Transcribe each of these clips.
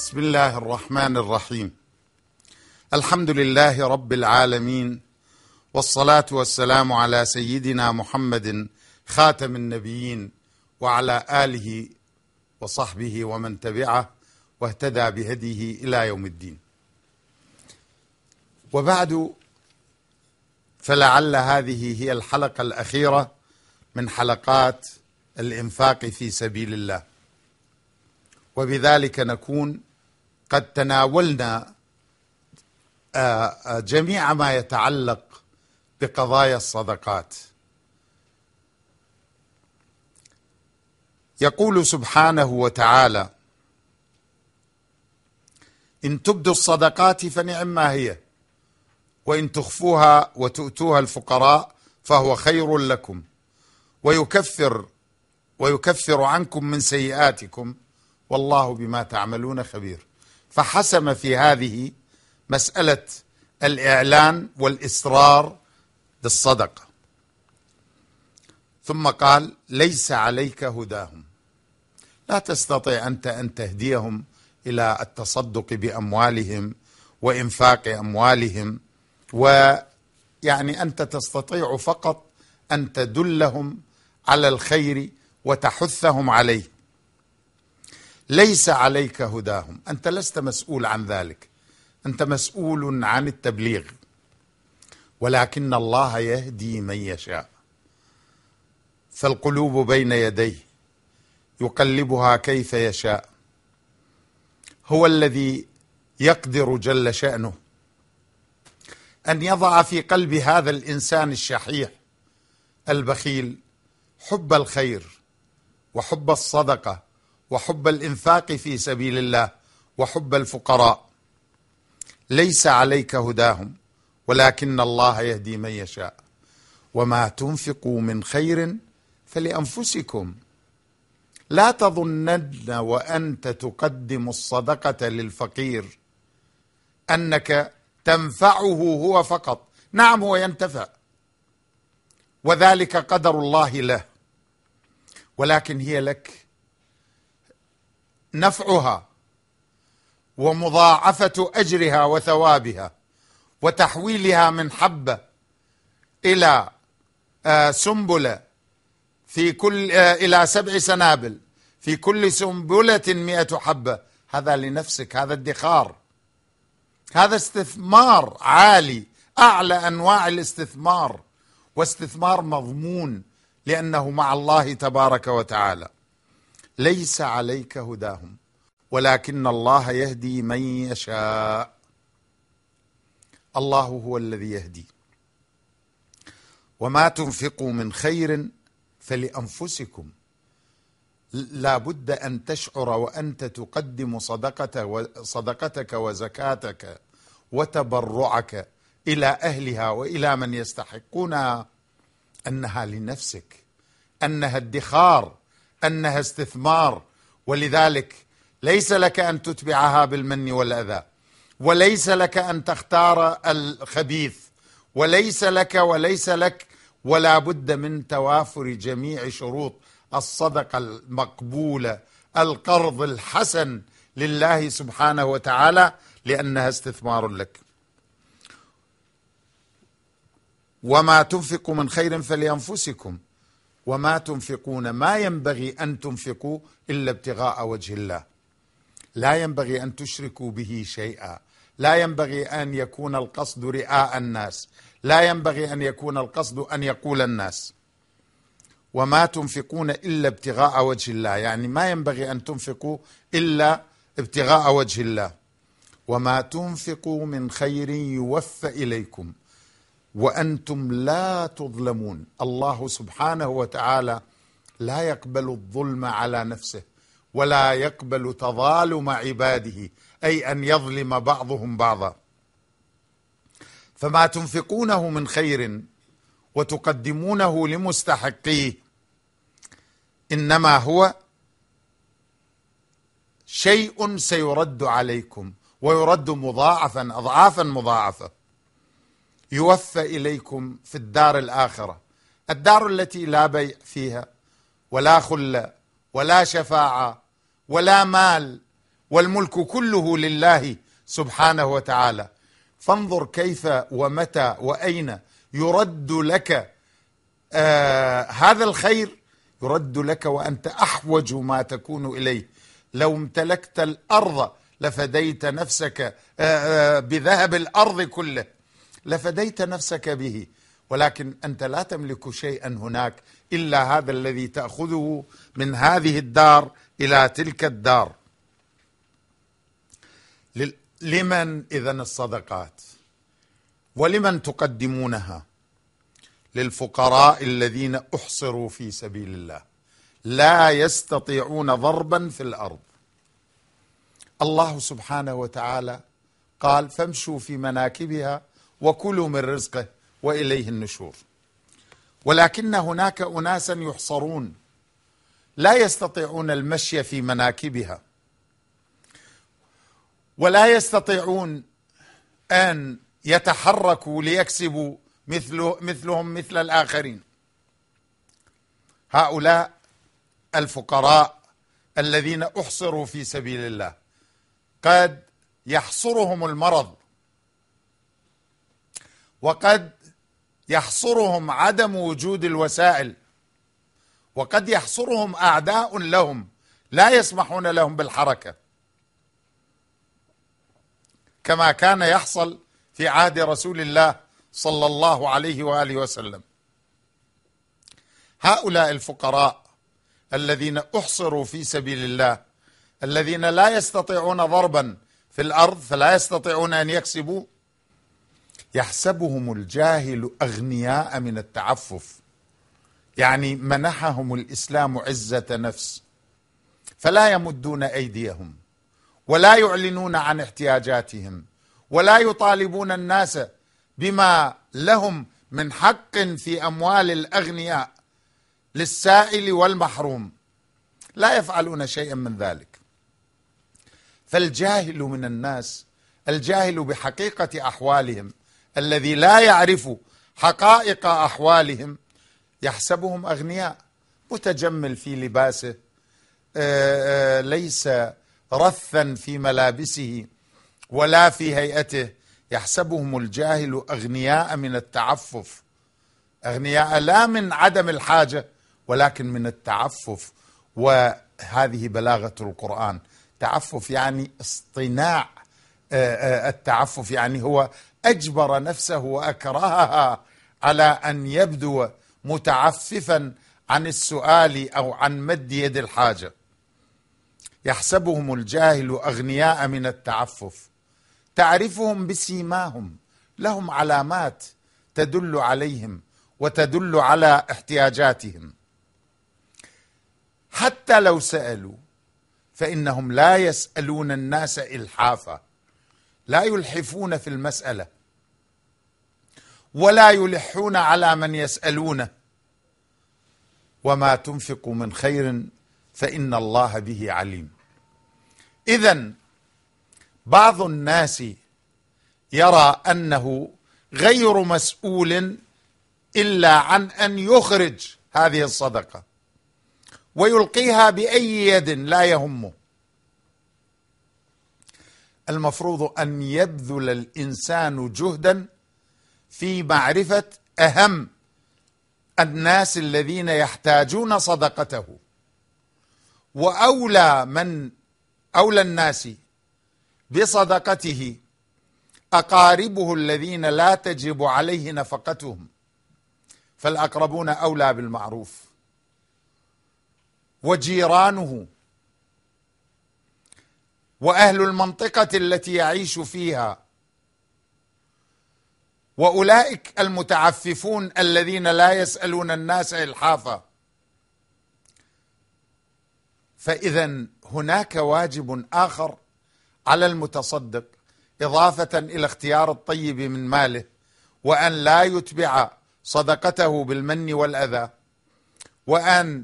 بسم الله الرحمن الرحيم. الحمد لله رب العالمين، والصلاة والسلام على سيدنا محمد خاتم النبيين وعلى آله وصحبه ومن تبعه واهتدى بهديه إلى يوم الدين. وبعد، فلعل هذه هي الحلقة الأخيرة من حلقات الإنفاق في سبيل الله، وبذلك نكون قد تناولنا جميع ما يتعلق بقضايا الصدقات. يقول سبحانه وتعالى: إن تبدوا الصدقات فنعما هي، وإن تخفوها وتؤتوها الفقراء فهو خير لكم ويكفر عنكم من سيئاتكم والله بما تعملون خبير. فحسم في هذه مسألة الإعلان والإصرار بالصدقة، ثم قال: ليس عليك هداهم. لا تستطيع أنت أن تهديهم إلى التصدق بأموالهم وإنفاق أموالهم، ويعني أنت تستطيع فقط أن تدلهم على الخير وتحثهم عليه. ليس عليك هداهم، أنت لست مسؤول عن ذلك، أنت مسؤول عن التبليغ، ولكن الله يهدي من يشاء. فالقلوب بين يديه يقلبها كيف يشاء. هو الذي يقدر جل شأنه أن يضع في قلب هذا الإنسان الشحيح البخيل حب الخير وحب الصدقة وحب الإنفاق في سبيل الله وحب الفقراء. ليس عليك هداهم ولكن الله يهدي من يشاء. وما تنفقوا من خير فلأنفسكم. لا تظنن وأنت تقدم الصدقة للفقير أنك تنفعه هو فقط. نعم، هو ينتفع وذلك قدر الله له، ولكن هي لك نفعها ومضاعفة أجرها وثوابها، وتحويلها من حبة إلى سنبلة في كل إلى 7 سنابل، في كل سنبلة 100 حبة. هذا لنفسك، هذا ادخار، هذا استثمار عالي، أعلى أنواع الاستثمار، واستثمار مضمون لأنه مع الله تبارك وتعالى. ليس عليك هداهم ولكن الله يهدي من يشاء. الله هو الذي يهدي. وما تنفقوا من خير فلأنفسكم. لا بد أن تشعر وأنت تقدم صدقتك وزكاتك وتبرعك إلى أهلها وإلى من يستحقونها أنها لنفسك، أنها ادخار، أنها استثمار. ولذلك ليس لك أن تتبعها بالمن والأذى، وليس لك أن تختار الخبيث، وليس لك ولا بد من توافر جميع شروط الصدقة المقبولة، القرض الحسن لله سبحانه وتعالى، لأنها استثمار لك. وما تنفقوا من خير فلأنفسكم وما تنفقون، ما ينبغي أن تنفقوا إلا ابتغاء وجه الله. لا ينبغي أن تشركوا به شيئا، لا ينبغي أن يكون القصد رئاء الناس، لا ينبغي أن يكون القصد أن يقول الناس. وما تنفقون إلا ابتغاء وجه الله، يعني ما ينبغي أن تنفقوا إلا ابتغاء وجه الله. وما تنفقوا من خير يوفى إليكم وأنتم لا تظلمون. الله سبحانه وتعالى لا يقبل الظلم على نفسه، ولا يقبل تظالم عباده، أي أن يظلم بعضهم بعضا. فما تنفقونه من خير وتقدمونه لمستحقيه إنما هو شيء سيرد عليكم، ويرد مضاعفا أضعافا مضاعفة. يوفى إليكم في الدار الآخرة، الدار التي لا بيع فيها ولا خلة ولا شفاعة ولا مال والملك كله لله سبحانه وتعالى. فانظر كيف ومتى وأين يرد لك هذا الخير، يرد لك وأنت أحوج ما تكون إليه. لو امتلكت الأرض لفديت نفسك بذهب الأرض كله، لفديت نفسك به، ولكن أنت لا تملك شيئا هناك إلا هذا الذي تأخذه من هذه الدار إلى تلك الدار. لمن إذن الصدقات؟ ولمن تقدمونها؟ للفقراء الذين أحصروا في سبيل الله لا يستطيعون ضربا في الأرض. الله سبحانه وتعالى قال: فامشوا في مناكبها وكلوا من رزقه وإليه النشور. ولكن هناك أناسا يحصرون لا يستطيعون المشي في مناكبها، ولا يستطيعون أن يتحركوا ليكسبوا مثلهم مثل الآخرين. هؤلاء الفقراء الذين أحصروا في سبيل الله قد يحصرهم المرض، وقد يحصرهم عدم وجود الوسائل، وقد يحصرهم أعداء لهم لا يسمحون لهم بالحركة، كما كان يحصل في عهد رسول الله صلى الله عليه وآله وسلم. هؤلاء الفقراء الذين أحصروا في سبيل الله، الذين لا يستطيعون ضربا في الأرض فلا يستطيعون أن يكسبوا، يحسبهم الجاهل أغنياء من التعفف، يعني منحهم الإسلام عزة نفس، فلا يمدون أيديهم ولا يعلنون عن احتياجاتهم ولا يطالبون الناس بما لهم من حق في أموال الأغنياء للسائل والمحروم، لا يفعلون شيئا من ذلك. فالجاهل من الناس، الجاهل بحقيقة أحوالهم، الذي لا يعرف حقائق أحوالهم، يحسبهم أغنياء، متجمل في لباسه، ليس رثا في ملابسه ولا في هيئته، يحسبهم الجاهل أغنياء من التعفف، أغنياء لا من عدم الحاجة ولكن من التعفف. وهذه بلاغة القرآن. تعفف يعني اصطناع، التعفف يعني هو أجبر نفسه وأكرهها على أن يبدو متعففا عن السؤال أو عن مد يد الحاجة. يحسبهم الجاهل أغنياء من التعفف، تعرفهم بسيماهم، لهم علامات تدل عليهم وتدل على احتياجاتهم. حتى لو سألوا فإنهم لا يسألون الناس إلحافا، لا يلحفون في المسألة ولا يلحون على من يسألونه. وما تنفقوا من خير فإن الله به عليم. إذن بعض الناس يرى أنه غير مسؤول إلا عن أن يخرج هذه الصدقة ويلقيها بأي يد لا يهمه. المفروض أن يبذل الإنسان جهدا في معرفة أهم الناس الذين يحتاجون صدقته، وأولى الناس بصدقته أقاربه الذين لا تجب عليه نفقتهم، فالأقربون أولى بالمعروف، وجيرانه، وأهل المنطقة التي يعيش فيها، وأولئك المتعففون الذين لا يسألون الناس إلحافا. فإذا هناك واجب آخر على المتصدق إضافة إلى اختيار الطيب من ماله، وأن لا يتبع صدقته بالمن والأذى، وأن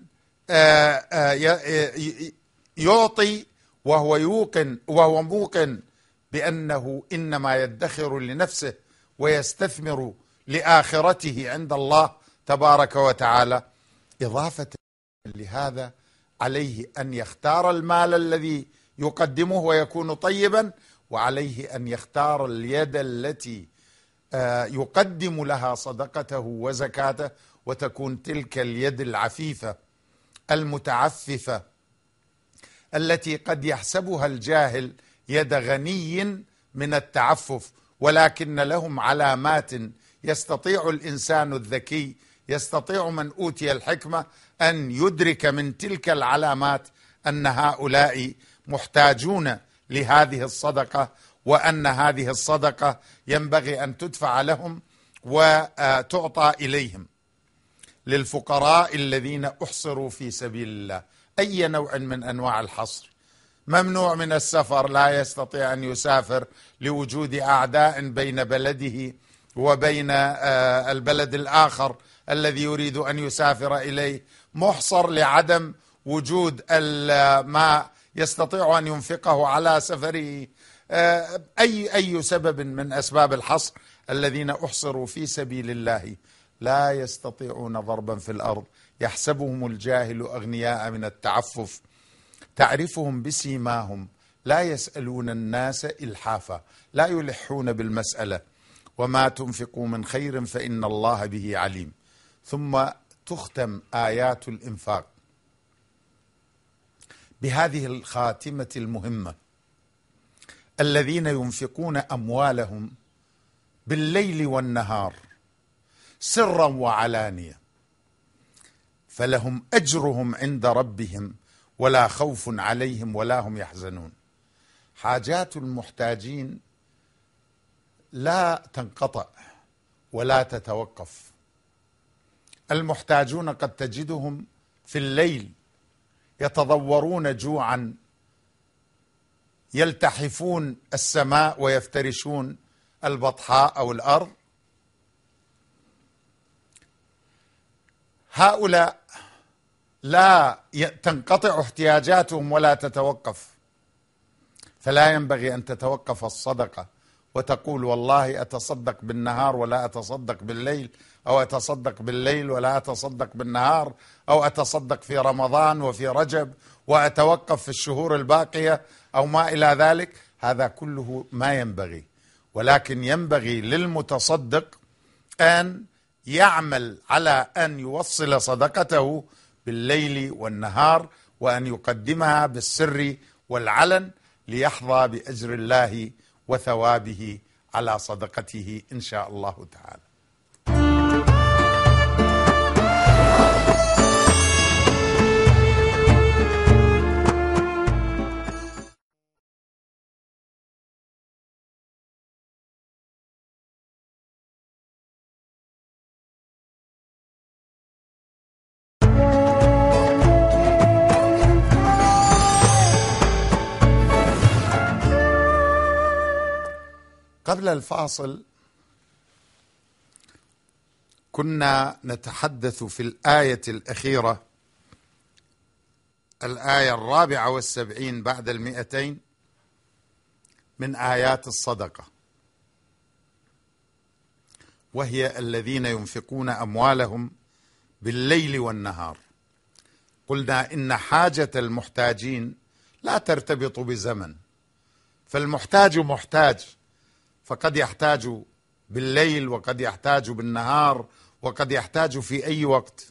يعطي وهو موقن بأنه إنما يدخر لنفسه ويستثمر لآخرته عند الله تبارك وتعالى. إضافة لهذا عليه أن يختار المال الذي يقدمه ويكون طيبا، وعليه أن يختار اليد التي يقدم لها صدقته وزكاته، وتكون تلك اليد العفيفة المتعففة التي قد يحسبها الجاهل يد غني من التعفف، ولكن لهم علامات يستطيع الإنسان الذكي، يستطيع من أوتي الحكمة أن يدرك من تلك العلامات أن هؤلاء محتاجون لهذه الصدقة، وأن هذه الصدقة ينبغي أن تدفع لهم وتعطى إليهم. للفقراء الذين أحصروا في سبيل الله، أي نوع من أنواع الحصر، ممنوع من السفر، لا يستطيع أن يسافر لوجود أعداء بين بلده وبين البلد الآخر الذي يريد أن يسافر إليه، محصر لعدم وجود ما يستطيع أن ينفقه على سفره، أي سبب من أسباب الحصر. الذين أحصروا في سبيل الله لا يستطيعون ضربا في الأرض، يحسبهم الجاهل أغنياء من التعفف، تعرفهم بسيماهم لا يسألون الناس إلحافا، لا يلحون بالمسألة، وما تنفقوا من خير فإن الله به عليم. ثم تختم آيات الإنفاق بهذه الخاتمة المهمة: الذين ينفقون أموالهم بالليل والنهار سرا وعلانية فلهم أجرهم عند ربهم ولا خوف عليهم ولا هم يحزنون. حاجات المحتاجين لا تنقطع ولا تتوقف. المحتاجون قد تجدهم في الليل يتضورون جوعا، يلتحفون السماء ويفترشون البطحاء أو الأرض. هؤلاء لا تنقطع احتياجاتهم ولا تتوقف، فلا ينبغي أن تتوقف الصدقة وتقول والله أتصدق بالنهار ولا أتصدق بالليل، أو أتصدق بالليل ولا أتصدق بالنهار، أو أتصدق في رمضان وفي رجب وأتوقف في الشهور الباقية أو ما إلى ذلك. هذا كله ما ينبغي، ولكن ينبغي للمتصدق أن يعمل على أن يوصل صدقته بالليل والنهار، وأن يقدمها بالسر والعلن ليحظى بأجر الله وثوابه على صدقته إن شاء الله تعالى. قبل الفاصل كنا نتحدث في الآية الأخيرة، الآية 74 بعد 200 من آيات الصدقة، وهي الذين ينفقون أموالهم بالليل والنهار. قلنا إن حاجة المحتاجين لا ترتبط بزمن، فالمحتاج محتاج، فقد يحتاج بالليل وقد يحتاج بالنهار وقد يحتاج في أي وقت.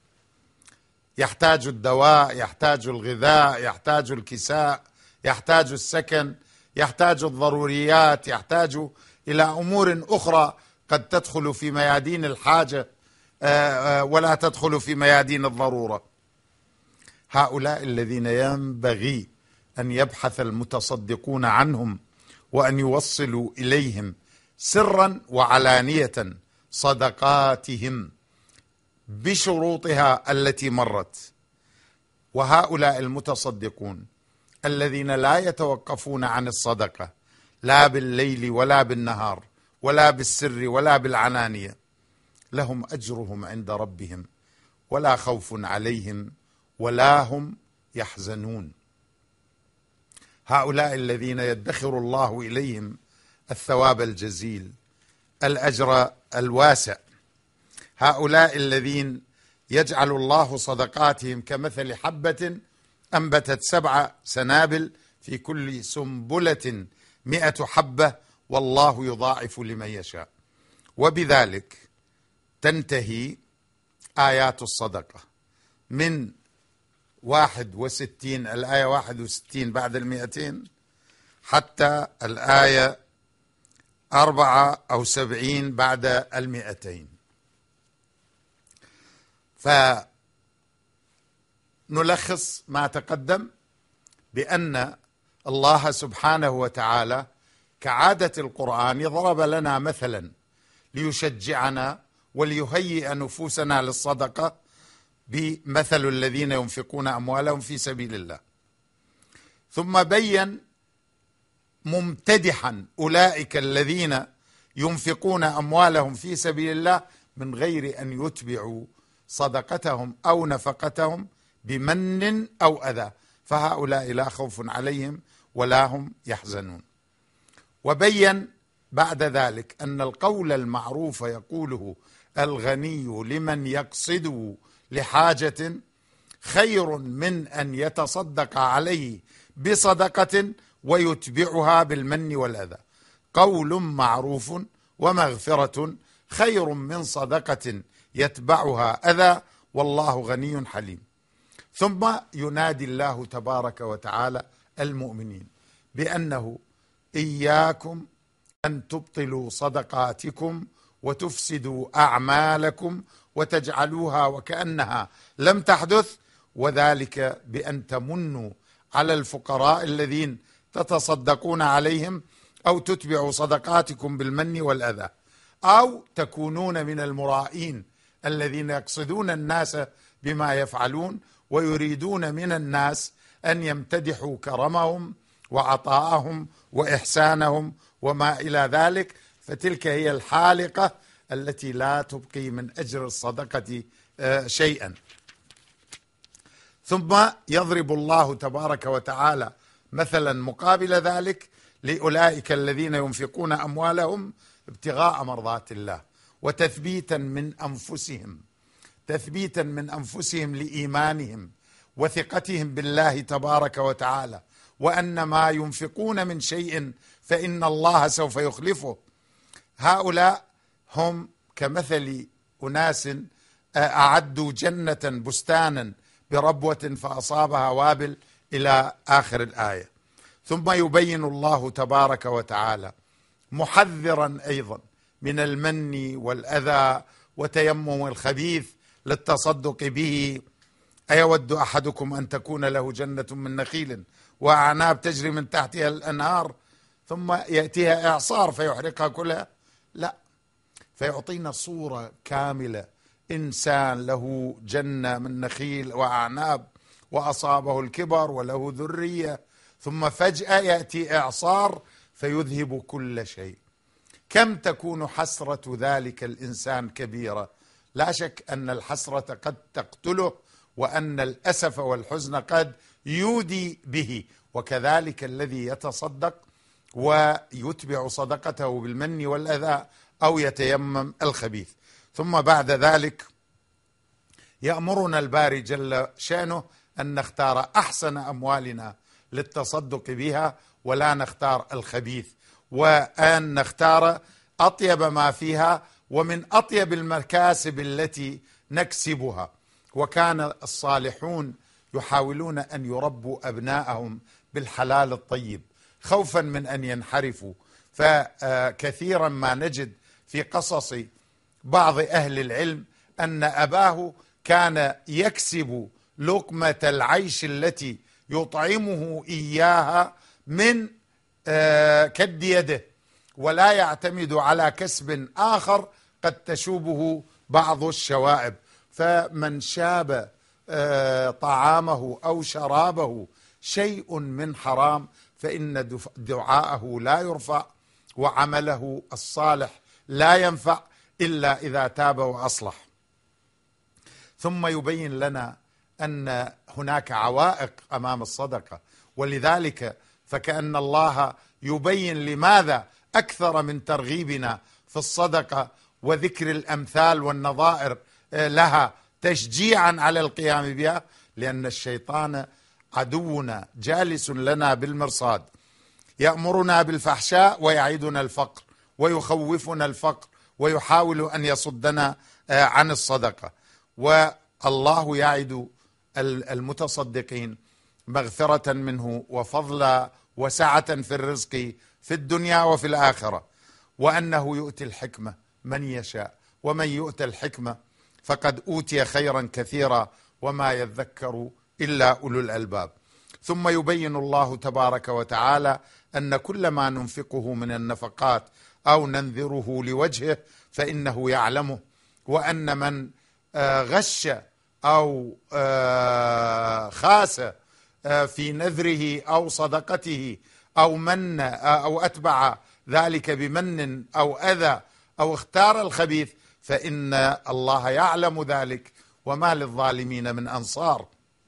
يحتاج الدواء، يحتاج الغذاء، يحتاج الكساء، يحتاج السكن، يحتاج الضروريات، يحتاج إلى أمور أخرى قد تدخل في ميادين الحاجة ولا تدخل في ميادين الضرورة. هؤلاء الذين ينبغي أن يبحث المتصدقون عنهم وأن يوصلوا إليهم سرا وعلانية صدقاتهم بشروطها التي مرت. وهؤلاء المتصدقون الذين لا يتوقفون عن الصدقة لا بالليل ولا بالنهار ولا بالسر ولا بالعلانية، لهم أجرهم عند ربهم ولا خوف عليهم ولا هم يحزنون. هؤلاء الذين يدخر الله إليهم الثواب الجزيل، الأجر الواسع، هؤلاء الذين يجعل الله صدقاتهم كمثل حبة أنبتت 7 سنابل في كل سنبلة 100 حبة والله يضاعف لمن يشاء. وبذلك تنتهي آيات الصدقة من 61 الآية 61 بعد 200 حتى الآية 74 بعد 200. فنلخص ما تقدم بأن الله سبحانه وتعالى كعادة القرآن ضرب لنا مثلا ليشجعنا وليهيئ نفوسنا للصدقة بمثل الذين ينفقون أموالهم في سبيل الله، ثم بين ممتدحا أولئك الذين ينفقون أموالهم في سبيل الله من غير أن يتبعوا صدقتهم أو نفقتهم بمن أو أذى، فهؤلاء لا خوف عليهم ولا هم يحزنون. وبين بعد ذلك أن القول المعروف يقوله الغني لمن يقصد لحاجة خير من أن يتصدق عليه بصدقة ويتبعها بالمن والأذى. قول معروف ومغفرة خير من صدقة يتبعها أذى والله غني حليم. ثم ينادي الله تبارك وتعالى المؤمنين بأنه إياكم أن تبطلوا صدقاتكم وتفسدوا أعمالكم وتجعلوها وكأنها لم تحدث، وذلك بأن تمنوا على الفقراء الذين تتصدقون عليهم أو تتبعوا صدقاتكم بالمن والأذى، أو تكونون من المرائين الذين يقصدون الناس بما يفعلون ويريدون من الناس أن يمتدحوا كرمهم وعطاءهم وإحسانهم وما إلى ذلك، فتلك هي الحالقة التي لا تبقي من أجر الصدقة شيئا. ثم يضرب الله تبارك وتعالى مثلا مقابل ذلك لأولئك الذين ينفقون أموالهم ابتغاء مرضات الله وتثبيتا من أنفسهم لإيمانهم وثقتهم بالله تبارك وتعالى، وأن ما ينفقون من شيء فإن الله سوف يخلفه. هؤلاء هم كمثل أناس أعدوا جنة بستانا بربوة فأصابها وابل إلى آخر الآية. ثم يبين الله تبارك وتعالى محذرا أيضا من المن والأذى وتيمم الخبيث للتصدق به. أيود أحدكم أن تكون له جنة من نخيل وأعناب تجري من تحتها الأنهار ثم يأتيها إعصار فيحرقها كلها؟ لا، فيعطينا صورة كاملة. إنسان له جنة من نخيل وأعناب وأصابه الكبر وله ذرية ثم فجأة يأتي إعصار فيذهب كل شيء. كم تكون حسرة ذلك الإنسان كبيرة. لا شك أن الحسرة قد تقتله وأن الأسف والحزن قد يودي به، وكذلك الذي يتصدق ويتبع صدقته بالمن والأذى أو يتيمم الخبيث. ثم بعد ذلك يأمرنا الباري جل شأنه أن نختار أحسن أموالنا للتصدق بها ولا نختار الخبيث، وأن نختار أطيب ما فيها ومن أطيب المكاسب التي نكسبها. وكان الصالحون يحاولون أن يربوا أبناءهم بالحلال الطيب خوفا من أن ينحرفوا، فكثيرا ما نجد في قصص بعض أهل العلم أن أباه كان يكسب لقمة العيش التي يطعمه إياها من كد يده، ولا يعتمد على كسب آخر قد تشوبه بعض الشوائب. فمن شاب طعامه أو شرابه شيء من حرام فإن دعاءه لا يرفع وعمله الصالح لا ينفع إلا إذا تاب وأصلح. ثم يبين لنا أن هناك عوائق أمام الصدقة، ولذلك فكأن الله يبين لماذا أكثر من ترغيبنا في الصدقة وذكر الأمثال والنظائر لها تشجيعا على القيام بها، لأن الشيطان عدونا جالس لنا بالمرصاد، يأمرنا بالفحشاء ويعيدنا الفقر ويخوفنا الفقر ويحاول أن يصدنا عن الصدقة. والله يعد المتصدقين مغفرة منه وفضلا وسعة في الرزق في الدنيا وفي الآخرة، وأنه يؤتي الحكمة من يشاء، ومن يؤتى الحكمة فقد أوتي خيرا كثيرا وما يذكر إلا أولو الألباب. ثم يبين الله تبارك وتعالى أن كل ما ننفقه من النفقات أو ننذره لوجهه فإنه يعلمه، وأن من غش أو خاس في نذره أو صدقته أو من أو أتبع ذلك بمن أو أذى أو اختار الخبيث فإن الله يعلم ذلك وما للظالمين من أنصار.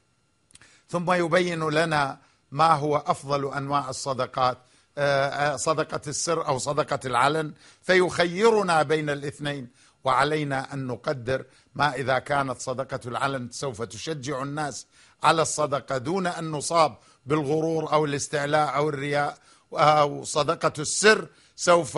ثم يبين لنا ما هو أفضل أنواع الصدقات، صدقة السر أو صدقة العلن، فيخيرنا بين الاثنين، وعلينا أن نقدر ما إذا كانت صدقة العلن سوف تشجع الناس على الصدقة دون أن نصاب بالغرور أو الاستعلاء أو الرياء، أو صدقة السر سوف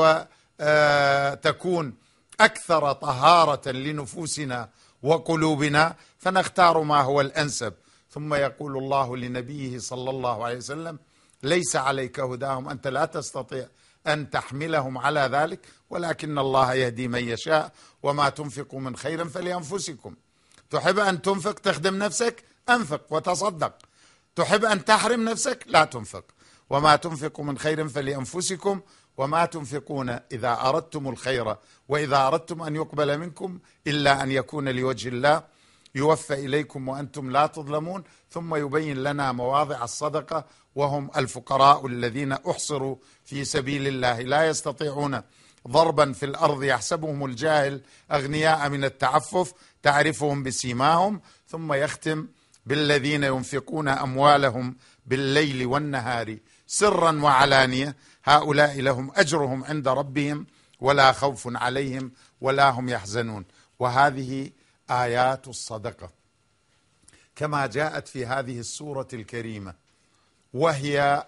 تكون أكثر طهارة لنفوسنا وقلوبنا، فنختار ما هو الأنسب. ثم يقول الله لنبيه صلى الله عليه وسلم: ليس عليك هداهم، أنت لا تستطيع أن تحملهم على ذلك، ولكن الله يهدي من يشاء، وما تنفقوا من خير فلأنفسكم. تحب أن تنفق تخدم نفسك، أنفق وتصدق. تحب أن تحرم نفسك، لا تنفق. وما تنفقوا من خير فلأنفسكم وما تنفقون إذا أردتم الخير وإذا أردتم أن يقبل منكم إلا أن يكون لوجه الله يوفى إليكم وأنتم لا تظلمون. ثم يبين لنا مواضع الصدقة، وهم الفقراء الذين أحصروا في سبيل الله لا يستطيعون ضربا في الأرض، يحسبهم الجاهل أغنياء من التعفف تعرفهم بسيماهم. ثم يختم بالذين ينفقون أموالهم بالليل والنهار سرا وعلانية، هؤلاء لهم أجرهم عند ربهم ولا خوف عليهم ولا هم يحزنون. وهذه آيات الصدقة كما جاءت في هذه السورة الكريمة، وهي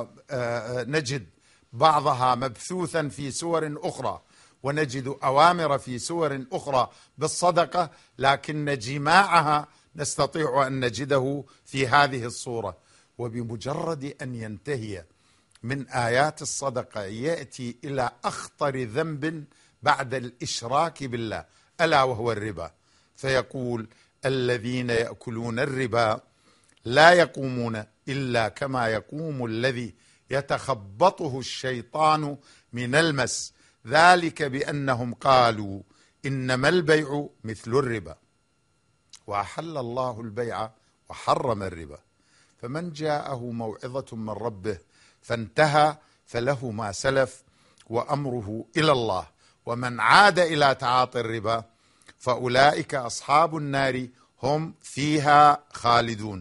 نجد بعضها مبثوثا في سور أخرى، ونجد أوامر في سور أخرى بالصدقة، لكن جماعها نستطيع أن نجده في هذه الصورة. وبمجرد أن ينتهي من آيات الصدقة يأتي إلى أخطر ذنب بعد الإشراك بالله، ألا وهو الربا، فيقول: الذين يأكلون الربا لا يقومون إلا كما يقوم الذي يتخبطه الشيطان من المس، ذلك بأنهم قالوا إنما البيع مثل الربا وأحل الله البيع وحرم الربا، فمن جاءه موعظة من ربه فانتهى فله ما سلف وأمره إلى الله، ومن عاد إلى تعاطي الربا فأولئك أصحاب النار هم فيها خالدون.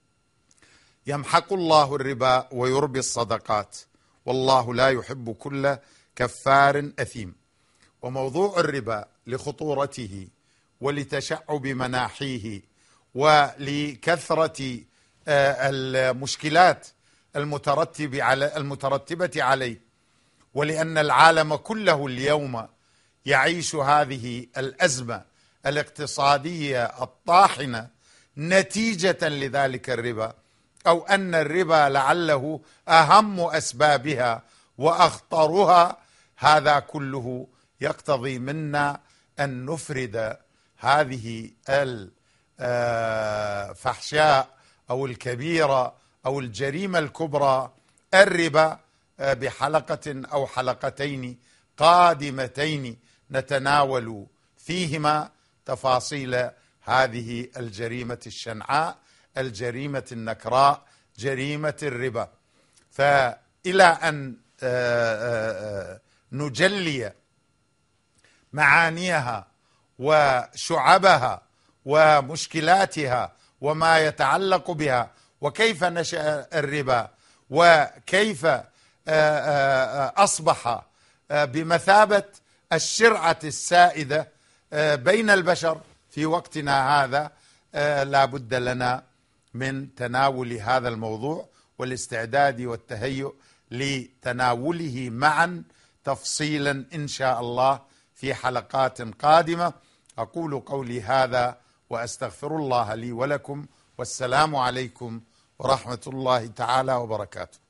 يمحق الله الربا ويربي الصدقات، والله لا يحب كل كفار أثيم. وموضوع الربا لخطورته ولتشعب مناحيه ولكثرة المشكلات المترتبة عليه، ولأن العالم كله اليوم يعيش هذه الأزمة الاقتصادية الطاحنة نتيجة لذلك الربا، أو أن الربا لعله أهم أسبابها وأخطرها. هذا كله يقتضي منا أن نفرد هذه الفحشاء أو الكبيرة أو الجريمة الكبرى الربا بحلقة أو حلقتين قادمتين نتناول فيهما تفاصيل هذه الجريمة الشنعاء، الجريمة النكراء، جريمة الربا. فإلى أن نجلي معانيها وشعبها ومشكلاتها وما يتعلق بها، وكيف نشأ الربا، وكيف أصبح بمثابة الشرعة السائدة بين البشر في وقتنا هذا، لا بد لنا من تناول هذا الموضوع والاستعداد والتهيؤ لتناوله معا تفصيلا إن شاء الله في حلقات قادمة. أقول قولي هذا وأستغفر الله لي ولكم، والسلام عليكم ورحمة الله تعالى وبركاته.